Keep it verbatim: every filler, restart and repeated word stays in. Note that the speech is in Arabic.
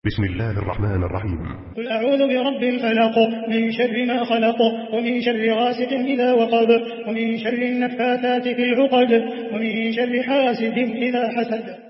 بسم الله الرحمن الرحيم. قل أعوذ برب الفلق من شر ما خلق ومن شر غاسق إذا وقب ومن شر النفاثات في العقد ومن شر حاسد إذا حسد.